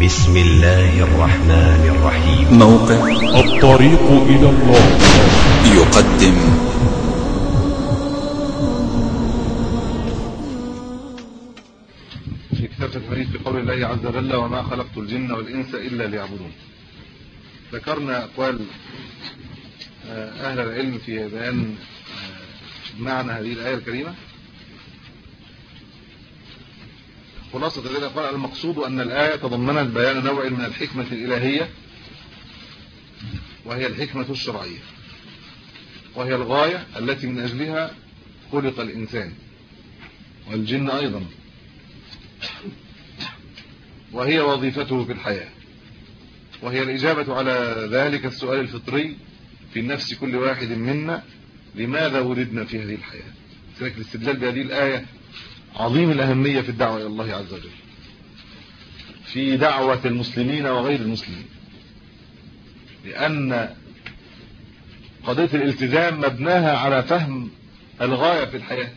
بسم الله الرحمن الرحيم. موقع الطريق إلى الله يقدم في كتاب الحديث بقول الله عز وجل: وما خلقت الجن والإنس إلا ليعبدون. ذكرنا أقوال أهل العلم في بيان معنى هذه الآية الكريمة. خلاصة هذه الأقوال: المقصود أن الآية تضمنت بيان نوع من الحكمة الإلهية، وهي الحكمة الشرعية، وهي الغاية التي من أجلها خلق الإنسان والجن أيضا، وهي وظيفته في الحياة، وهي الإجابة على ذلك السؤال الفطري في نفس كل واحد منا: لماذا ولدنا في هذه الحياة؟ لذلك الاستدلال بهذه الآية عظيم الأهمية في الدعوة إلى الله عز وجل، في دعوة المسلمين وغير المسلمين، لأن قضية الالتزام مبناها على فهم الغاية في الحياة،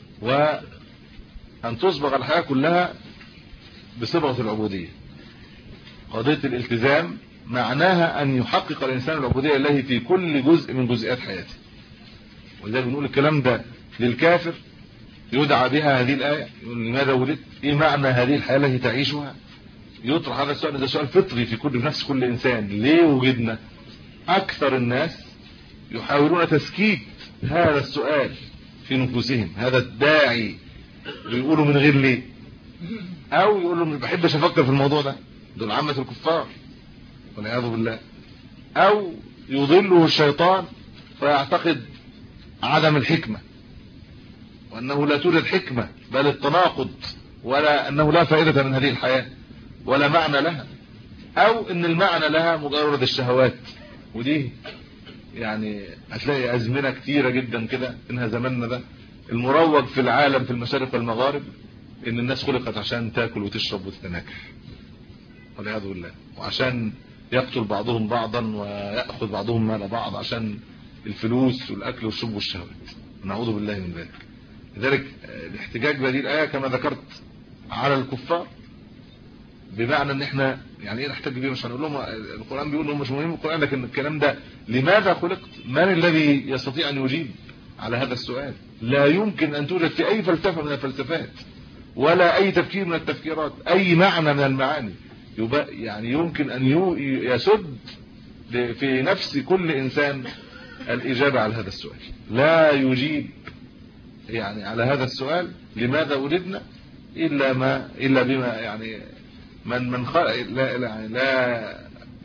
وأن تصبغ الحياة كلها بصبغة العبودية. قضية الالتزام معناها أن يحقق الإنسان العبودية لله في كل جزء من جزئيات حياته. ولذلك بنقول الكلام ده للكافر يدعى بها هذه الآية: لماذا ولدت؟ إيه معنى هذه الحياة التي تعيشها؟ يطرح هذا السؤال، ده سؤال فطري في نفس كل إنسان: ليه وجدنا؟ أكثر الناس يحاولون تسكيت هذا السؤال في نفوسهم، هذا الداعي، ويقولوا من غير ليه، أو يقولوا مش بحبش أفكر في الموضوع ده، دول عامة الكفار والعياذ بالله، أو يضله الشيطان فيعتقد عدم الحكمة، وأنه لا توجد حكمة بل التناقض، ولا أنه لا فائدة من هذه الحياة ولا معنى لها، أو أن المعنى لها مجرد الشهوات. ودي يعني هتلاقي أزمنة كتيرة جدا كده، إنها زماننا ده المروج في العالم في المشارق والمغارب إن الناس خلقت عشان تاكل وتشرب وتتناكح والعياذ بالله، وعشان يقتل بعضهم بعضا ويأخذ بعضهم مال بعض عشان الفلوس والأكل والشرب والشهوات، نعوذ بالله من ذلك. لذلك الاحتجاج بهذه الآية كما ذكرت على الكفار، بمعنى ان احنا يعني ايه نحتاج بيه؟ مش هنقول لهم القرآن بيقول لهم مش مهم القرآن، لكن الكلام ده لماذا خلقت؟ من الذي يستطيع ان يجيب على هذا السؤال؟ لا يمكن ان توجد في اي فلسفة من الفلسفات ولا اي تفكير من التفكيرات اي معنى من المعاني يعني يمكن ان يسد في نفس كل انسان الاجابة على هذا السؤال. لا يجيب يعني على هذا السؤال لماذا ولدنا الا بما يعني من لا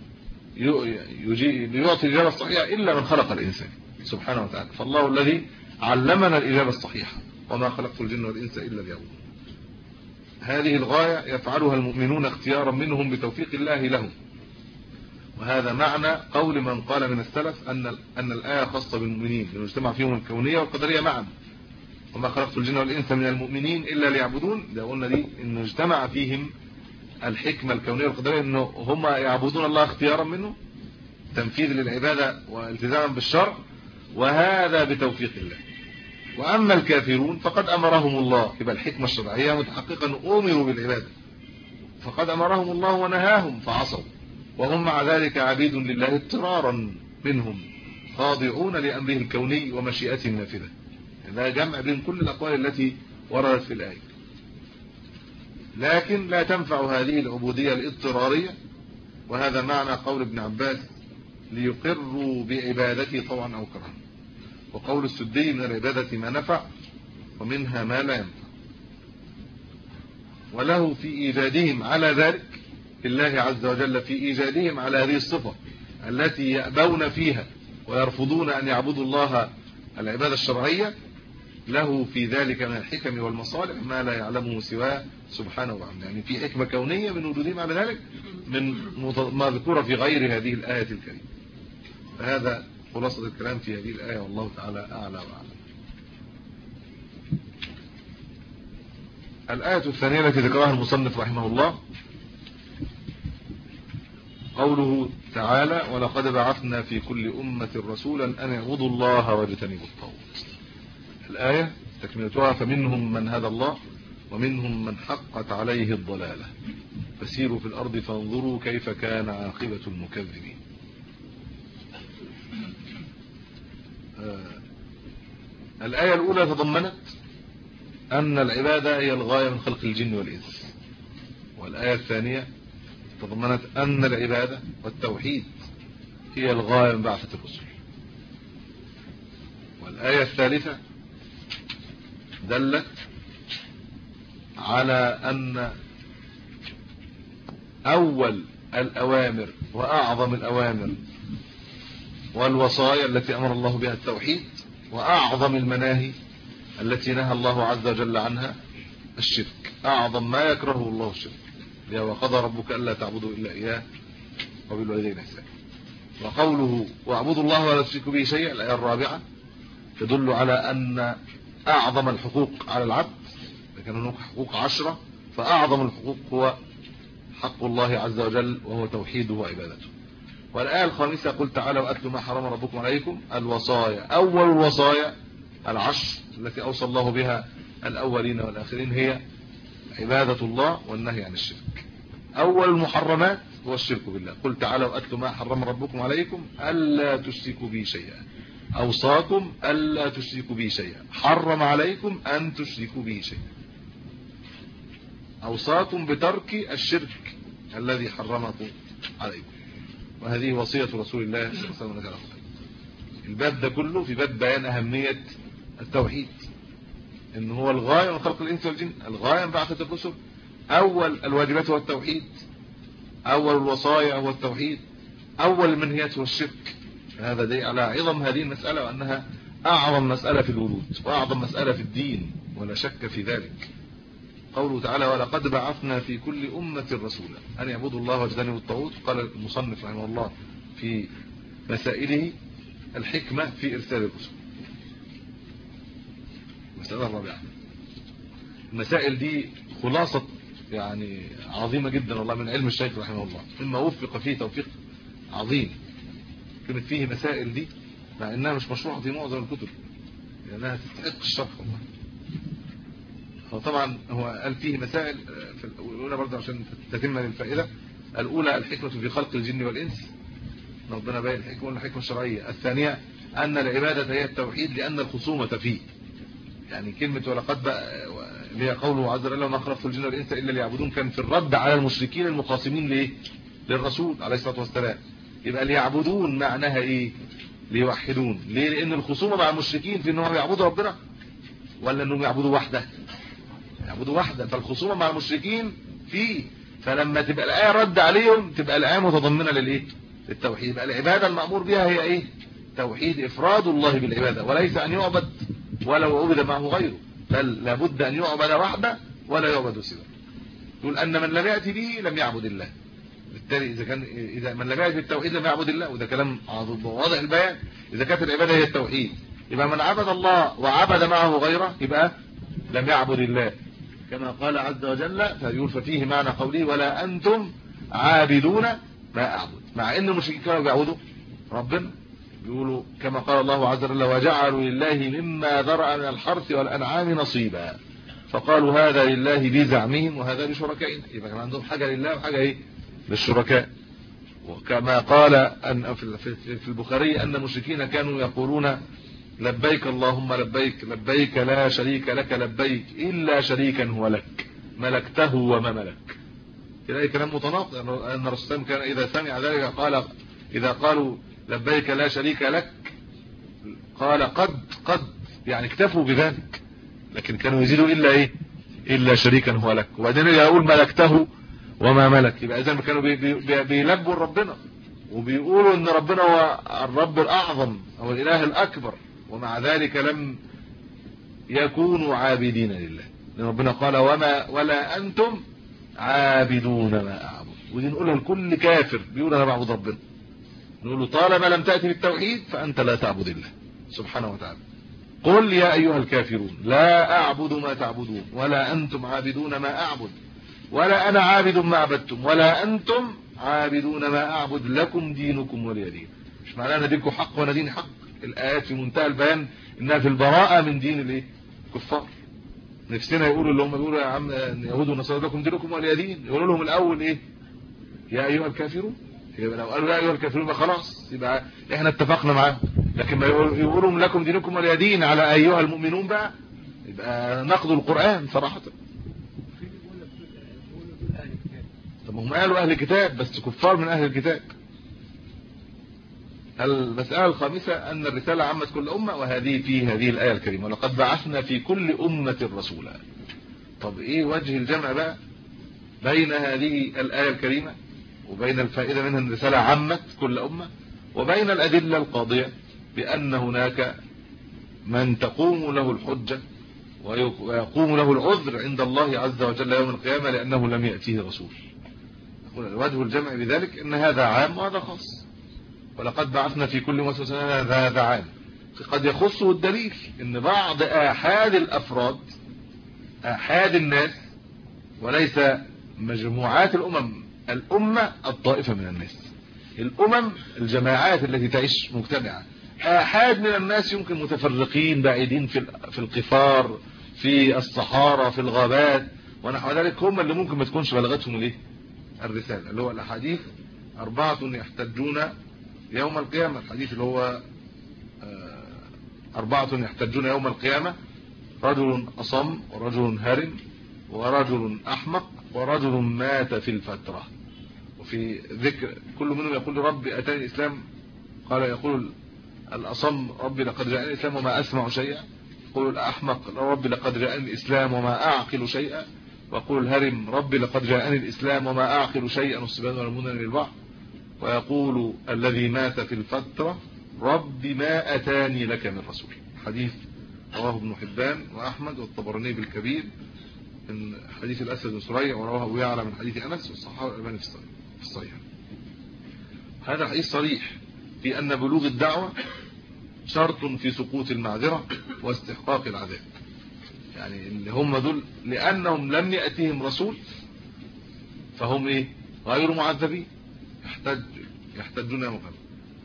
يعطي الإجابة الصحيحة إلا من خلق الإنسان سبحانه وتعالى. فالله الذي علمنا الإجابة الصحيحة: وما خلقت الجن والإنس إلا ليعبدون. هذه الغاية يفعلها المؤمنون اختيارا منهم بتوفيق الله لهم، وهذا معنى قول من قال من السلف أن الآية خاصة بالمؤمنين لنجتمع فيهم الكونية والقدرية معا. وما خلقت الجن والإنس من المؤمنين إلا ليعبدون، ده قلنا دي إنه اجتمع فيهم الحكمة الكونية والقدرية، انه هم يعبدون الله اختيارا منه، تنفيذ للعبادة والتزاما بالشرع، وهذا بتوفيق الله. واما الكافرون فقد امرهم الله، يبقى الحكمة الشرعية متحققا امروا بالعبادة، فقد امرهم الله ونهاهم فعصوا، وهم مع ذلك عبيد لله اضطرارا منهم، خاضعون لامره الكوني ومشيئته النافذة. هذا جمع بين كل الاقوال التي وردت في الآية. لكن لا تنفع هذه العبودية الاضطرارية، وهذا معنى قول ابن عباس: ليقروا بعبادتي طوعا أو كرها. وقول السدي: من العبادة ما نفع ومنها ما لا ينفع. وله في إيجادهم على ذلك، الله عز وجل في إيجادهم على هذه الصفة التي يأبون فيها ويرفضون أن يعبدوا الله العبادة الشرعية، له في ذلك من الحكم والمصالح ما لا يعلمه سواه سبحانه وتعالى. يعني في حكمة كونية من وجودهم على ذلك من ما ذكر في غير هذه الآية الكريمة. فهذا خلاصة الكلام في هذه الآية، والله تعالى أعلى وأعلم. الآية الثانية التي ذكرها المصنف رحمه الله قوله تعالى: ولقد بعثنا في كل أمة رسولا أن اعبدوا الله واجتنبوا الطاغوت. الآية تكملتها: فمنهم من هدى الله ومنهم من حقت عليه الضلالة. فسيروا في الأرض فانظروا كيف كان عاقبة المكذبين. الآية الأولى تضمنت أن العبادة هي الغاية من خلق الجن والإنس، والآية الثانية تضمنت أن العبادة والتوحيد هي الغاية من بعثة الرسل، والآية الثالثة دلت على أن أول الأوامر وأعظم الأوامر والوصايا التي أمر الله بها التوحيد، وأعظم المناهي التي نهى الله عز وجل عنها الشرك. أعظم ما يكرهه الله الشرك، وقضى ربك ألا تعبدوا إلا إياه وبالوالدين إحسانا. وقوله واعبدوا الله ولا تشركوا به شيئا، الآية الرابعة تدل على أن أعظم الحقوق على العبد، لكن هناك حقوق 10، فأعظم الحقوق هو حق الله عز وجل وهو توحيده وعبادته. والآية الخامسة قل تعالوا أتلوا ما حرم ربكم عليكم، الوصايا. أول الوصايا 10 التي أوصى الله بها الأولين والآخرين هي عبادة الله والنهي عن الشرك. أول المحرمات هو الشرك بالله. قل تعالوا أتلوا ما حرم ربكم عليكم ألا تشركوا به شيئا، أوصاكم ألا تشركوا به شيئا، حرم عليكم أن تشركوا به شيئا، أوصاكم بترك الشرك الذي حرمكم عليكم. وهذه وصية رسول الله صلى الله عليه وسلم. الباب ده كله في باب بيان أهمية التوحيد، إن هو الغاية من خلق الإنس والجن، الغاية من بعثة الرسل. أول الواجبات هو التوحيد، أول الوصايا هو التوحيد، أول المنهيات هو الشرك. هذا دليل على عظم هذه المسألة، وأنها أعظم مسألة في الوجود وأعظم مسألة في الدين، ولا شك في ذلك. قوله تعالى ولقد بعثنا في كل أمة رسولا أن يعبدوا الله واجتنبوا الطاغوت. قال المصنف رحمه الله في مسائله الحكمة في إرسال الرسل. المسألة الرابعة، المسائل دي خلاصة يعني عظيمة جدا والله من علم الشيخ رحمه الله، مما وفق فيه توفيق عظيم. كلمة فيه مسائل دي مع انها مش مشروعة في معظم الكتب لانها تستحق الشرح والله. فطبعا هو قال فيه مسائل في الاولى برضه عشان تتم للفائدة. الاولى الحكمة في خلق الجن والانس، ربنا باين الحكمة والحكمة الشرعية. الثانية ان العبادة هي التوحيد لان الخصومة فيه، يعني كلمة ولقد اللي هي قوله عز وجل وما خلقت الجن والانس الا ليعبدون، كان في الرد على المشركين المخاصمين ليه للرسول عليه الصلاة والسلام. يبقى ليعبدون معناها ايه؟ ليوحدون. ليه؟ لان الخصومه مع المشركين في انهم يعبدوا ربنا ولا انهم يعبدوا وحده؟ يعبدوا وحده. فالخصومه مع المشركين فيه، فلما تبقى الايه رد عليهم تبقى الايه متضمنه للايه؟ للتوحيد. يبقى العباده المأمور بها هي ايه؟ توحيد، افراد الله بالعباده، وليس ان يعبد ولو عبد معه غيره، بل لابد ان يعبد وحده ولا يعبد سواه. يقول ان من لم يأتي به لم يعبد الله. بالتالي اذا من لم يعبد بالتوحيد لم يعبد الله، وده كلام واضح البيان. اذا كانت العباده هي التوحيد يبقى من عبد الله وعبد معه غيره يبقى لم يعبد الله، كما قال عز وجل. فيقول ففيه معنى قوله ولا انتم عابدون ما اعبد، مع ان المشركين كانوا بيعبدوا ربنا. بيقولوا كما قال الله عز وجل وجعلوا لله مما ذرأ من الحرث والانعام نصيبا، فقالوا هذا لله بزعمهم وهذا بشركائنا. يبقى كان عندهم حاجه لله وحاجه ايه للشركاء. وكما قال أن في البخاري أن المشركين كانوا يقولون لبيك اللهم لبيك، لبيك لا شريك لك لبيك إلا شريكا هو لك ملكته وما ملك. كده كلام متناقض، أن الرسول كان إذا سمع ذلك قال إذا قالوا لبيك لا شريك لك قال قد يعني اكتفوا بذلك، لكن كانوا يزيدوا إلا إيه إلا شريكا هو لك، وبعدين يقول ملكته وما ملك. يبقى اذا كانوا بيلبوا ربنا وبيقولوا ان ربنا هو الرب الاعظم او الاله الاكبر، ومع ذلك لم يكونوا عابدين لله، لان ربنا قال ولا انتم عابدون ما اعبد. ودي نقولها لكل كافر بيقول انا بعبد ربنا، نقول له طالما لم تأتي بالتوحيد فانت لا تعبد الله سبحانه وتعالى. قل يا ايها الكافرون لا اعبد ما تعبدون ولا انتم عابدون ما اعبد ولا انا عابد ما عبدتم ولا انتم عابدون ما اعبد لكم دينكم ولي دين. مش معناه ان دينكم حق وانا ديني حق. الايات في منتهى البيان انها في البراءه من دين الايه الكفار. نفسنا يقولوا اللي هم بيقولوا يا عم اليهود والنصارى لكم دينكم ولي دين، يقولوا لهم الاول ايه؟ يا ايها الكافرون. يبقى لو قالوا يا ايها الكافرون يبقى خلاص، يبقى احنا اتفقنا معاهم. لكن ما يقولوا لكم دينكم ولي دين على ايها المؤمنون بقى، يبقى ناخذ القرآن صراحة. طب هم قالوا اهل الكتاب بس كفار من اهل الكتاب. المسألة الخامسة ان الرسالة عمت كل امة، وهذه في هذه الآية الكريمة ولقد بعثنا في كل امة رسولا. طب ايه وجه الجمع بقى بين هذه الآية الكريمة وبين الفائدة منها ان الرسالة عمت كل امة، وبين الأدلة القاضية بأن هناك من تقوم له الحجة ويقوم له العذر عند الله عز وجل يوم القيامة لأنه لم يأتيه رسول. وجه الجمع بذلك ان هذا عام وهذا خاص. ولقد بعثنا في كل أمة رسولا، هذا عام قد يخصه الدليل ان بعض آحاد الأفراد، آحاد الناس، وليس مجموعات الأمة الطائفة من الناس، الأمم الجماعات التي تعيش مجتمعة. آحاد من الناس يمكن متفرقين بعيدين في القفار، في الصحارى، في الغابات ونحو ذلك، هم اللي ممكن ما تكونش بلغتهم الايه؟ الرسالة. اللي هو الأحاديث 4 يحتجون يوم القيامة، الحديث اللي هو 4 يحتجون يوم القيامة: رجل أصم، ورجل هرم، ورجل أحمق، ورجل مات في الفترة. وفي ذكر كل منهم يقول ربي أتاني الإسلام، يقول الأصم ربي لقد جاءني الإسلام وما أسمع شيئا، يقول الأحمق ربي لقد جاءني الإسلام وما أعقل شيئا، ويقول الهرم ربي لقد جاءني الإسلام وما أعقل شيئا والصبيان والمنن للبعض، ويقول الذي مات في الفترة ربي ما أتاني لك من رسول. حديث رواه ابن حبان وأحمد والطبراني بالكبير من حديث الأسد بن سريع، ورواه أبو يعلى من حديث أنس، والصحابة الألباني في الصحيح. هذا حديث صريح في أن بلوغ الدعوة شرط في سقوط المعذرة واستحقاق العذاب. يعني اللي هم دول لأنهم لم يأتيهم رسول فهم ايه؟ غير معذبين، يحتجون يوم القيامة.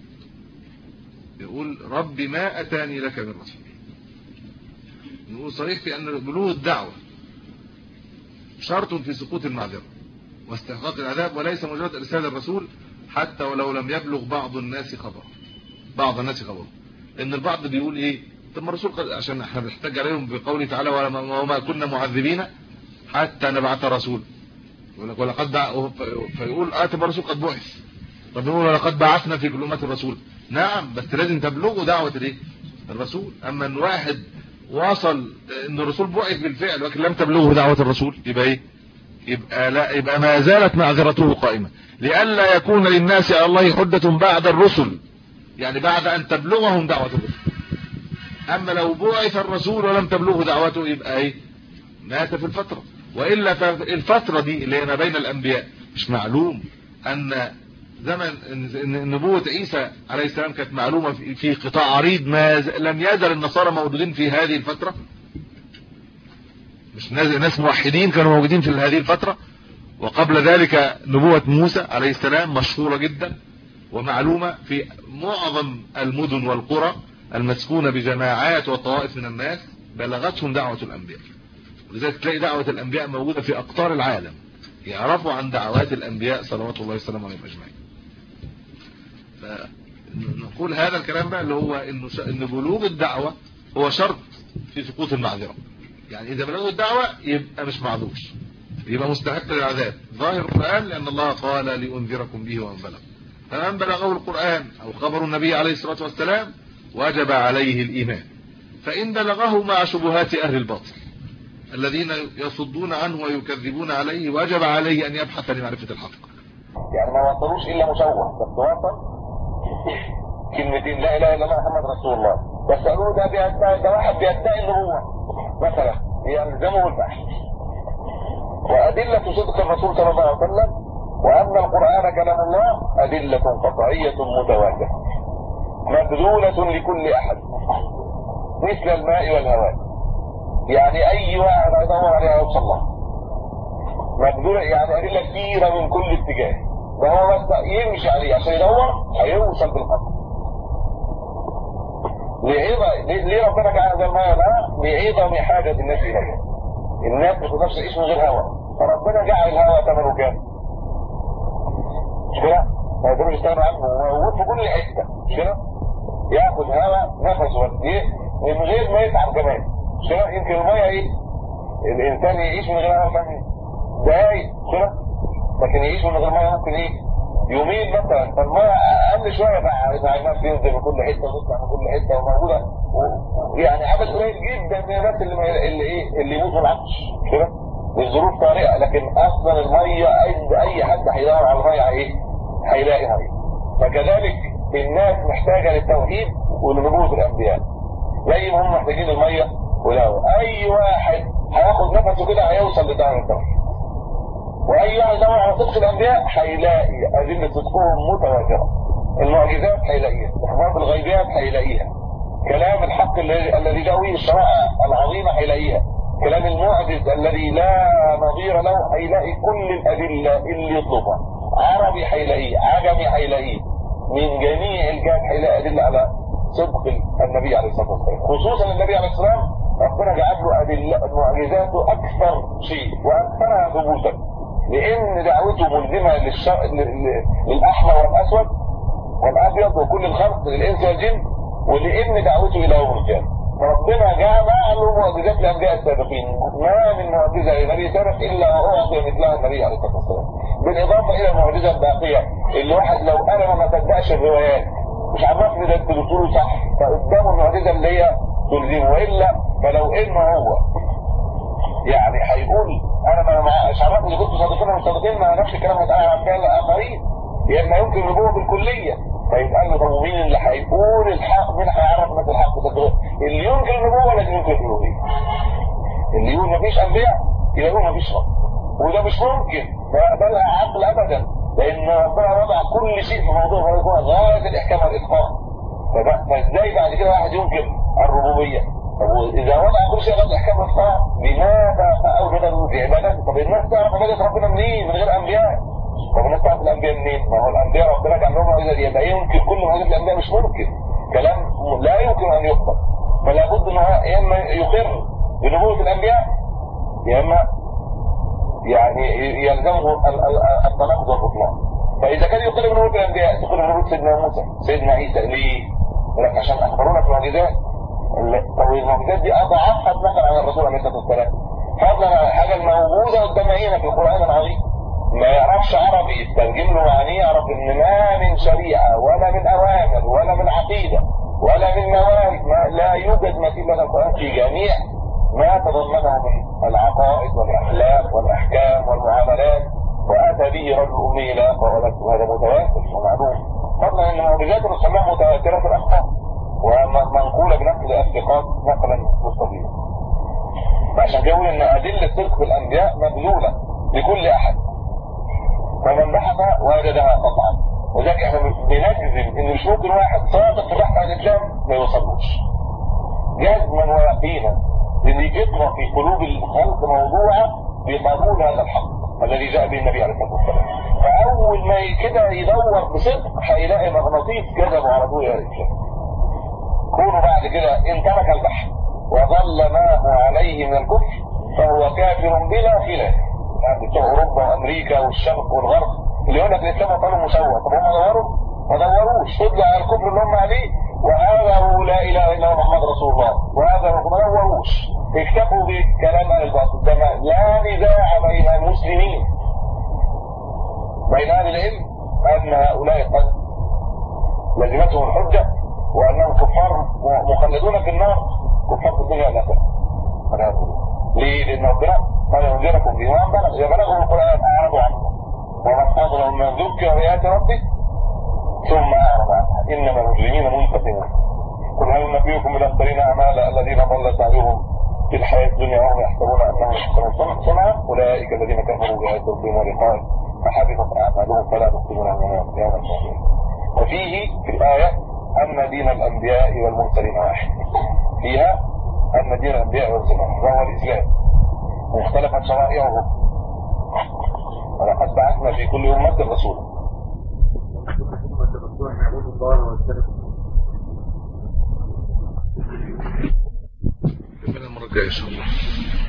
يقول ربي ما أتاني لك من رسول. نقول صريح في أن بلوغ الدعوة شرط في سقوط المعذرة واستحقاق العذاب، وليس مجرد إرسال الرسول حتى ولو لم يبلغ بعض الناس خبره. لأن البعض بيقول ايه؟ طب الرسول عشان احنا بنحتاج عليهم بقوله تعالى وما كنا معذبين حتى نبعث رسول. يقول لك ولقد فيقول طب الرسول قد بعث. طب نقول ولقد بعثنا في كل أمة الرسول. نعم، بس لازم تبلغوا دعوة الايه؟ الرسول. اما ان واحد وصل ان الرسول بعث بالفعل ولكن لم تبلغه دعوة الرسول، يبقى ايه؟ يبقى ما زالت معذرته قائمة، لئلا يكون للناس على الله حجة بعد الرسل، يعني بعد ان تبلغهم دعوة الرسل. اما لو بعث الرسول ولم تبلغه دعوته يبقى ايه؟ مات في الفترة. وإلا فالفترة دي اللي هي ما بين الأنبياء مش معلوم ان زمن نبوة عيسى عليه السلام كانت معلومة في قطاع عريض، ما لم يزل النصارى موجودين في هذه الفترة، مش ناس موحدين كانوا موجودين في هذه الفترة. وقبل ذلك نبوة موسى عليه السلام مشهورة جدا ومعلومة في معظم المدن والقرى المسكونة بجماعات وطوائف من الناس، بلغتهم دعوة الأنبياء. ولذلك تلاقي دعوة الأنبياء موجودة في أقطار العالم، يعرفوا عن دعوات الأنبياء صلوات الله وسلامه عليهم أجمعين. فنقول هذا الكلام بقى اللي هو إن بلوغ الدعوة هو شرط في سقوط المعذرة. يعني إذا بلغوا الدعوة يبقى مش معذور، يبقى مستحق للعذاب. ظاهر القرآن لأن الله قال لأنذركم به ومن بلغ، فمن بلغه القرآن أو خبر النبي عليه الصلاة والسلام وجب عليه الإيمان. فإن بلغه مع شبهات أهل الباطل الذين يصدون عنه ويكذبون عليه وجب عليه أن يبحث لمعرفة الحق. يعني ما وصلوش إلا مشوه، بس وصل كلمتين لا إله إلا الله محمد رسول الله، بس قالوا ده واحد بيدعي النبوة مثلا، يلزمه البحث. وأدلة صدق الرسول صلى الله عليه وسلم وأن القرآن كلام الله أدلة قطعية متواترة مبذولة لكل أحد مثل الماء والهواء. يعني أي واحد يدور عليها يوصل الله، مبذولة يعني أدلة كثيرة من كل اتجاه، فهو بس يمشي عليه عشان يدور هيوصل بالقطع. ليه ربنا جعل هذا الماء لعظم حاجة الناس إليه، الناس ما تقدرش تعيش من غير هواء، فربنا جعل الهواء ثمنه كام؟ مش كده؟ ما يقدروش يستغنوا عنه، موجود في كل حته، مش كده؟ ياخد هواء نفسه بس ايه؟ من غير ما يتعب كمان، مش كده؟ يمكن الميه ايه؟ الانسان يعيش من غير هواء كام دقايق، مش كده؟ لكن يعيش من غير ميه ممكن ايه؟ يومين مثلا، فالميه اقل شويه بقى الناس ينزل من كل حته وتطلع من كل حته وموجوده، يعني عدد قليل جدا من الناس اللي يموت من العطش، مش كده؟ الظروف طارئه، لكن اصلا الميه عند اي حد هيدور على الميه ايه؟ هيلاقي ميه. فكذلك الناس محتاجه للتوحيد ولنبوة الانبياء زي ما هم محتاجين الميه والهواء. اي واحد هياخد نفسه كده هيوصل لدرجه التوحيد، واي واحد يدور على صدق الانبياء هيلاقي ادله صدقهم متواتره، المعجزات هيلاقيها، اخبار الغيبيات هيلاقيها، كلام الحق الذي جاء به الشرائع العظيمه هيلاقيها، كلام المعجز الذي لا نظير له هيلاقي كل الادله اللي يطلبها، عربي هيلاقيه، عجمي هيلاقيه، من جميع الجهات هيلاقي ادله على صدق النبي عليه الصلاه والسلام. خصوصا النبي عليه الصلاه والسلام ربنا جعل له ادله معجزاته اكثر شيء واكثرها ثبوتا، لان دعوته ملزمه للاحمر والاسود والابيض وكل الخلق للانس والجن، ولان دعوته الى يوم القيامه. فربنا جمع له معجزات الانبياء السابقين، ما من معجزه لنبي سابق الا واعطي مثلها النبي عليه الصلاه والسلام، بالاضافه الى المعجزه الباقيه اللي واحد لو انا ما صدقش الروايات مش عرفني ده انتوا بتقولوا صح، فقدامه المعجزه اللي هي تلزمه، والا فلو انه هو يعني هيقول انا مش عرفني اذا كنتوا صادقين ولا مش صادقين، ما نفس الكلام هيتقال عن كلام الاخرين، يا اما يمكن النبوه بالكليه، فيتقال له طب مين اللي هيقول الحق؟ مين هيعرف مثل الحق؟ اللي ينكر النبوه لازم ينكر الالوهيه، اللي يقول مفيش انبياء يبقى يقول مفيش رب، وده مش ممكن، ده لا عقل ابدا، لان ربنا وضع كل شيء في موضوع غايه الاحكام والاتقان، فازاي بعد كده واحد ينكر الربوبيه؟ طب اذا وضع كل شيء غايه الاحكام والاتقان لماذا اوجد العبادات؟ طب الناس تعرف عباده ربنا منين من غير انبياء؟ طب الناس تعرف الانبياء منين؟ ما هو الانبياء ربنا جعل لهم معجزات، يبقى يمكن كل معجزات الانبياء مش ممكن، كلام لا يمكن ان يقبل، فلا بد ان يا اما يقر بنبوة الانبياء يا اما يعني يلزمه التناقض والبطلان. فاذا كان يقر بنبوة الانبياء تقر بنبوة سيدنا موسى سيدنا عيسى، ليه؟ عشان اخبرونا في المعجزات. طب المعجزات دي اضعفها مثلا عن الرسول عليه الصلاه والسلام، فضلا عن الحاجه الموجوده قدام عينك في القران العظيم، ما يعرفش عربي يترجم له يعني يعرف ان ما من شريعه ولا من اوامر ولا من عقيده ولا من نواهي لا يوجد مثيل لنا القران في جميع ما تضمنه من العقائد والاخلاق والاحكام والمعاملات، واتى به رجل امي لا قولت هذا متواتر ومعلوم، فضلا ان معجزات الرسول متواتره الاخبار ومنقوله بنقل الثقات نقلا مستفيضا. فعشان كده يقول ان ادله صدق الانبياء مبذوله لكل احد، فمن بحث وجدها قطعا، وذلك احنا بنجزم ان مش ممكن واحد صادق في بحث عن الاسلام ما يوصلوش جزما ويقينا، لان يقرا في قلوب الخلق موضوعه بقبول هذا الحق الذي جاء به النبي عليه الصلاه والسلام، فاول ما كده يدور بصدق هيلاقي مغناطيس كذب على طول يا رجال. كونه بعد كده ان ترك البحث وظل ما هو عليه من الكفر فهو كافر بلا خلاف. يعني بتوع اوروبا وامريكا والشرق والغرب اللي يقول لك الاسلام قانون مسوى، طب هم دوروا؟ ما دوروش، فضلوا على الكفر اللي هم عليه، وهذا هو لا اله الا الله محمد رسول الله، وهذا ما دوروش، اكتفوا بكلام اهل الباطل. ده لا نزاع بين المسلمين بين اهل العلم ان هؤلاء قد لزمتهم الحجه وانهم كفار مخلدون في النار، كفار في الدنيا والاخره. ليه؟ لان ربنا قال ينذركم به وان بلغوا القران اعرضوا عنه ومن اظلم من ذكر بايات ربه ثم اعرض عنها انما المجرمين منتقمون. قل هل نبئكم بالاخسرين اعمالا الذين ضل سعيهم في الحياه الدنيا وهم يحسبون انهم يحسنون صنعا اولئك الذين كفروا بايات ربهم ولقائه فحبطت اعمالهم فلا تقبلون عنهم يوم القيامه. وفيه في الايه ان دين الانبياء والمرسلين واحد، فيها ان دين الانبياء والمرسلين وهو الاسلام واختلفت شرائعهم، ولقد بعثنا في كل امه رسولا. المرة الجاية إن شاء الله.